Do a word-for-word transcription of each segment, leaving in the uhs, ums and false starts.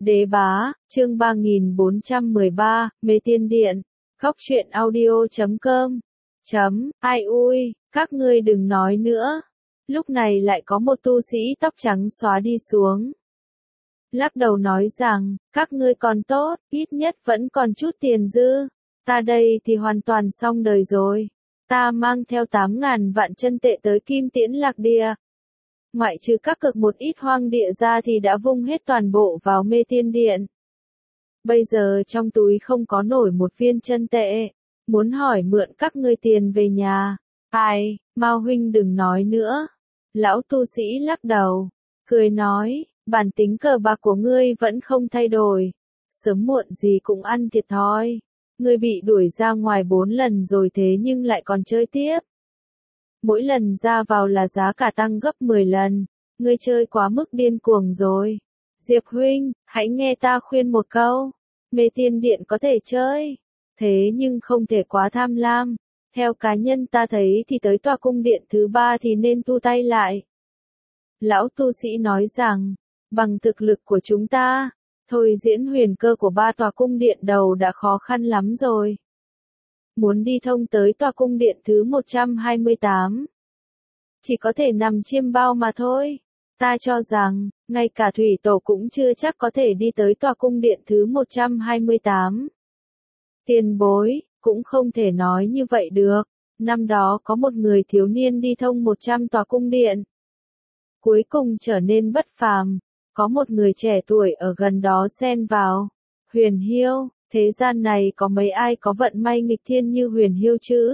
Đế bá, chương ba nghìn bốn trăm mười ba, Mê Tiên Điện, Góc truyện audio chấm com. Chấm, ai ui, các ngươi đừng nói nữa. Lúc này lại có một tu sĩ tóc trắng xóa đi xuống. Lắc đầu nói rằng, các ngươi còn tốt, ít nhất vẫn còn chút tiền dư. Ta đây thì hoàn toàn xong đời rồi. Ta mang theo tám ngàn vạn chân tệ tới Kim Tiễn Lạc Địa. Ngoại trừ các cực một ít hoang địa ra thì đã vung hết toàn bộ vào Mê Tiên Điện. Bây giờ trong túi không có nổi một viên chân tệ. Muốn hỏi mượn các ngươi tiền về nhà. Ai, Mao huynh đừng nói nữa. Lão tu sĩ lắc đầu, cười nói, bản tính cờ bạc của ngươi vẫn không thay đổi. Sớm muộn gì cũng ăn thiệt thòi. Ngươi bị đuổi ra ngoài bốn lần rồi thế nhưng lại còn chơi tiếp. Mỗi lần ra vào là giá cả tăng gấp mười lần. Ngươi chơi quá mức điên cuồng rồi. Diệp huynh, hãy nghe ta khuyên một câu. Mê Tiên Điện có thể chơi. Thế nhưng không thể quá tham lam. Theo cá nhân ta thấy thì tới tòa cung điện thứ ba thì nên thu tay lại. Lão tu sĩ nói rằng, bằng thực lực của chúng ta, thôi diễn huyền cơ của ba tòa cung điện đầu đã khó khăn lắm rồi. Muốn đi thông tới tòa cung điện thứ một trăm hai mươi tám. Chỉ có thể nằm chiêm bao mà thôi. Ta cho rằng, ngay cả thủy tổ cũng chưa chắc có thể đi tới tòa cung điện thứ một trăm hai mươi tám. Tiền bối, cũng không thể nói như vậy được. Năm đó có một người thiếu niên đi thông một trăm tòa cung điện. Cuối cùng trở nên bất phàm. Có một người trẻ tuổi ở gần đó xen vào. Huyền Hiêu, thế gian này có mấy ai có vận may nghịch thiên như Huyền Hiêu chứ?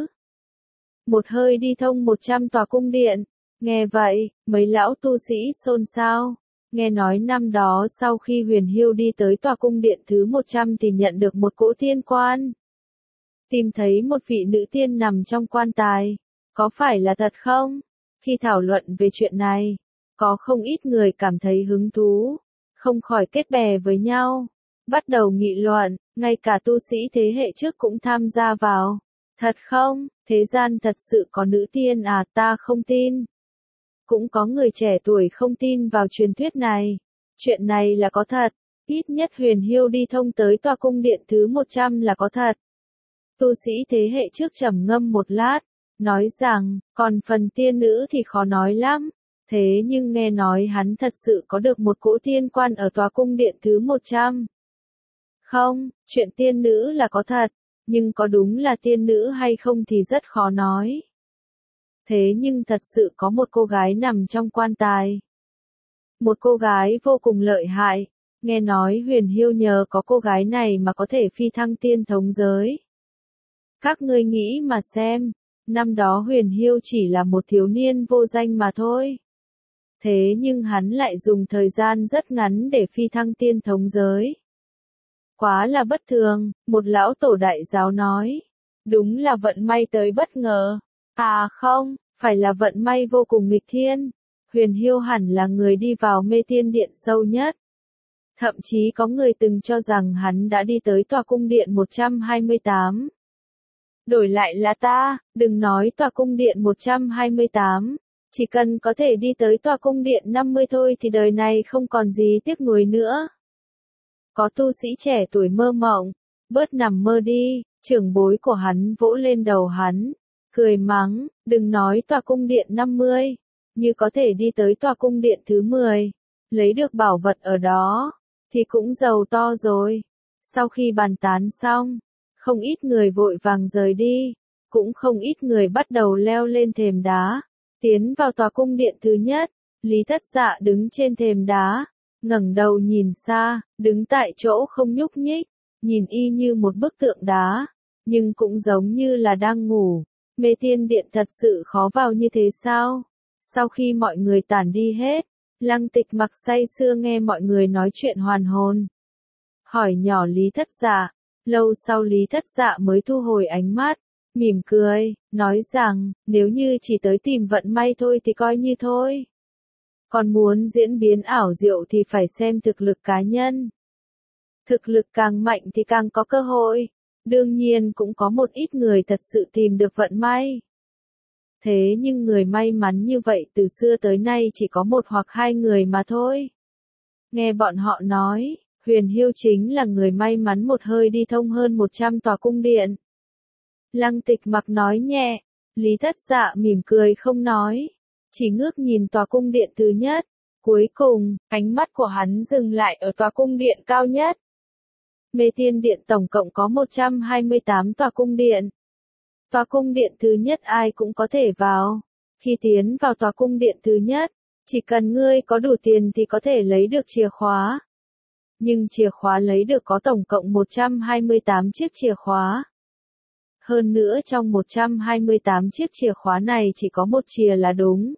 Một hơi đi thông một trăm tòa cung điện. Nghe vậy, mấy lão tu sĩ xôn xao. Nghe nói năm đó sau khi Huyền Hiêu đi tới tòa cung điện thứ một trăm thì nhận được một cỗ tiên quan. Tìm thấy một vị nữ tiên nằm trong quan tài. Có phải là thật không? Khi thảo luận về chuyện này, có không ít người cảm thấy hứng thú, không khỏi kết bè với nhau. Bắt đầu nghị luận, ngay cả tu sĩ thế hệ trước cũng tham gia vào. Thật không? Thế gian thật sự có nữ tiên à? Ta không tin. Cũng có người trẻ tuổi không tin vào truyền thuyết này. Chuyện này là có thật. Ít nhất Huyền Hiêu đi thông tới tòa cung điện thứ một trăm là có thật. Tu sĩ thế hệ trước trầm ngâm một lát, nói rằng, còn phần tiên nữ thì khó nói lắm. Thế nhưng nghe nói hắn thật sự có được một cỗ tiên quan ở tòa cung điện thứ một trăm. Không, chuyện tiên nữ là có thật, nhưng có đúng là tiên nữ hay không thì rất khó nói. Thế nhưng thật sự có một cô gái nằm trong quan tài. Một cô gái vô cùng lợi hại, nghe nói Huyền Hiêu nhờ có cô gái này mà có thể phi thăng tiên thống giới. Các ngươi nghĩ mà xem, năm đó Huyền Hiêu chỉ là một thiếu niên vô danh mà thôi. Thế nhưng hắn lại dùng thời gian rất ngắn để phi thăng tiên thống giới. Quá là bất thường, một lão tổ đại giáo nói. Đúng là vận may tới bất ngờ. À không, phải là vận may vô cùng nghịch thiên. Huyền Hiêu hẳn là người đi vào Mê Tiên Điện sâu nhất. Thậm chí có người từng cho rằng hắn đã đi tới tòa cung điện một trăm hai mươi tám. Đổi lại là ta, đừng nói tòa cung điện một trăm hai mươi tám. Chỉ cần có thể đi tới tòa cung điện năm mươi thôi thì đời này không còn gì tiếc nuối nữa. Có tu sĩ trẻ tuổi mơ mộng, bớt nằm mơ đi, trưởng bối của hắn vỗ lên đầu hắn, cười mắng, đừng nói tòa cung điện năm mươi, như có thể đi tới tòa cung điện thứ mười, lấy được bảo vật ở đó, thì cũng giàu to rồi. Sau khi bàn tán xong, không ít người vội vàng rời đi, cũng không ít người bắt đầu leo lên thềm đá. Tiến vào tòa cung điện thứ nhất, Lý Thất Dạ đứng trên thềm đá, ngẩng đầu nhìn xa, đứng tại chỗ không nhúc nhích, nhìn y như một bức tượng đá, nhưng cũng giống như là đang ngủ. Mê Tiên Điện thật sự khó vào như thế sao? Sau khi mọi người tản đi hết, Lăng Tịch Mặc say sưa nghe mọi người nói chuyện hoàn hồn. Hỏi nhỏ Lý Thất Dạ, lâu sau Lý Thất Dạ mới thu hồi ánh mắt. Mỉm cười, nói rằng, nếu như chỉ tới tìm vận may thôi thì coi như thôi. Còn muốn diễn biến ảo diệu thì phải xem thực lực cá nhân. Thực lực càng mạnh thì càng có cơ hội. Đương nhiên cũng có một ít người thật sự tìm được vận may. Thế nhưng người may mắn như vậy từ xưa tới nay chỉ có một hoặc hai người mà thôi. Nghe bọn họ nói, Huyền Hiêu chính là người may mắn một hơi đi thông hơn một trăm tòa cung điện. Lăng Tịch Mặc nói nhẹ, Lý Thất Dạ mỉm cười không nói, chỉ ngước nhìn tòa cung điện thứ nhất. Cuối cùng, ánh mắt của hắn dừng lại ở tòa cung điện cao nhất. Mê Tiên Điện tổng cộng có một trăm hai mươi tám tòa cung điện. Tòa cung điện thứ nhất ai cũng có thể vào. Khi tiến vào tòa cung điện thứ nhất, chỉ cần ngươi có đủ tiền thì có thể lấy được chìa khóa. Nhưng chìa khóa lấy được có tổng cộng một trăm hai mươi tám chiếc chìa khóa. Hơn nữa trong một trăm hai mươi tám chiếc chìa khóa này chỉ có một chìa là đúng.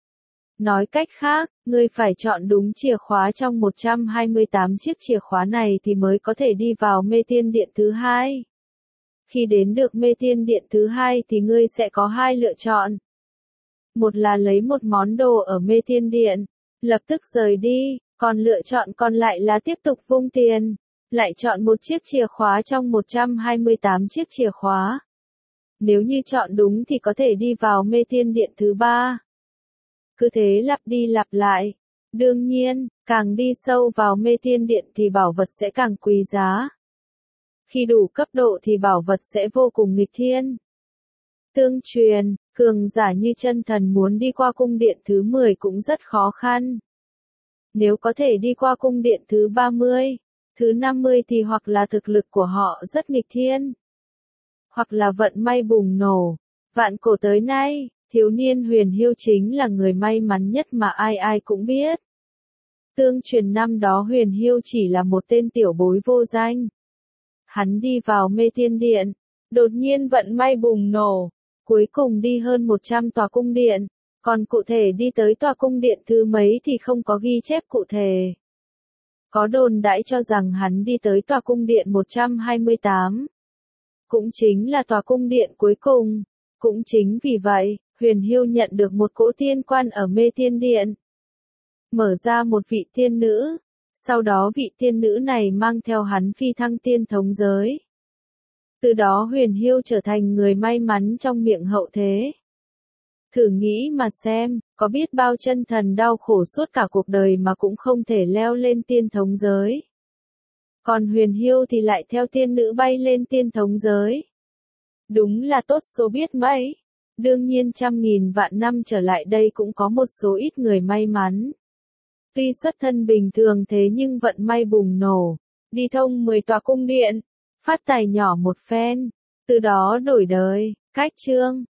Nói cách khác, ngươi phải chọn đúng chìa khóa trong một trăm hai mươi tám chiếc chìa khóa này thì mới có thể đi vào Mê Tiên Điện thứ hai. Khi đến được Mê Tiên Điện thứ hai thì ngươi sẽ có hai lựa chọn. Một là lấy một món đồ ở Mê Tiên Điện, lập tức rời đi, còn lựa chọn còn lại là tiếp tục vung tiền, lại chọn một chiếc chìa khóa trong một trăm hai mươi tám chiếc chìa khóa. Nếu như chọn đúng thì có thể đi vào Mê Tiên Điện thứ ba. Cứ thế lặp đi lặp lại. Đương nhiên, càng đi sâu vào Mê Tiên Điện thì bảo vật sẽ càng quý giá. Khi đủ cấp độ thì bảo vật sẽ vô cùng nghịch thiên. Tương truyền, cường giả như chân thần muốn đi qua cung điện thứ mười cũng rất khó khăn. Nếu có thể đi qua cung điện thứ ba mươi, thứ năm mươi thì hoặc là thực lực của họ rất nghịch thiên, hoặc là vận may bùng nổ. Vạn cổ tới nay, thiếu niên Huyền Hiêu chính là người may mắn nhất mà ai ai cũng biết. Tương truyền năm đó Huyền Hiêu chỉ là một tên tiểu bối vô danh. Hắn đi vào Mê Tiên Điện, đột nhiên vận may bùng nổ, cuối cùng đi hơn một trăm tòa cung điện, còn cụ thể đi tới tòa cung điện thứ mấy thì không có ghi chép cụ thể. Có đồn đãi cho rằng hắn đi tới tòa cung điện một trăm hai mươi tám. Cũng chính là tòa cung điện cuối cùng. Cũng chính vì vậy, Huyền Hiêu nhận được một cỗ tiên quan ở Mê Tiên Điện. Mở ra một vị tiên nữ. Sau đó vị tiên nữ này mang theo hắn phi thăng tiên thống giới. Từ đó Huyền Hiêu trở thành người may mắn trong miệng hậu thế. Thử nghĩ mà xem, có biết bao chân thần đau khổ suốt cả cuộc đời mà cũng không thể leo lên tiên thống giới. Còn Huyền Hiêu thì lại theo tiên nữ bay lên tiên thống giới. Đúng là tốt số biết mấy. Đương nhiên trăm nghìn vạn năm trở lại đây cũng có một số ít người may mắn. Tuy xuất thân bình thường thế nhưng vận may bùng nổ, đi thông mười tòa cung điện, phát tài nhỏ một phen, từ đó đổi đời. Cách chương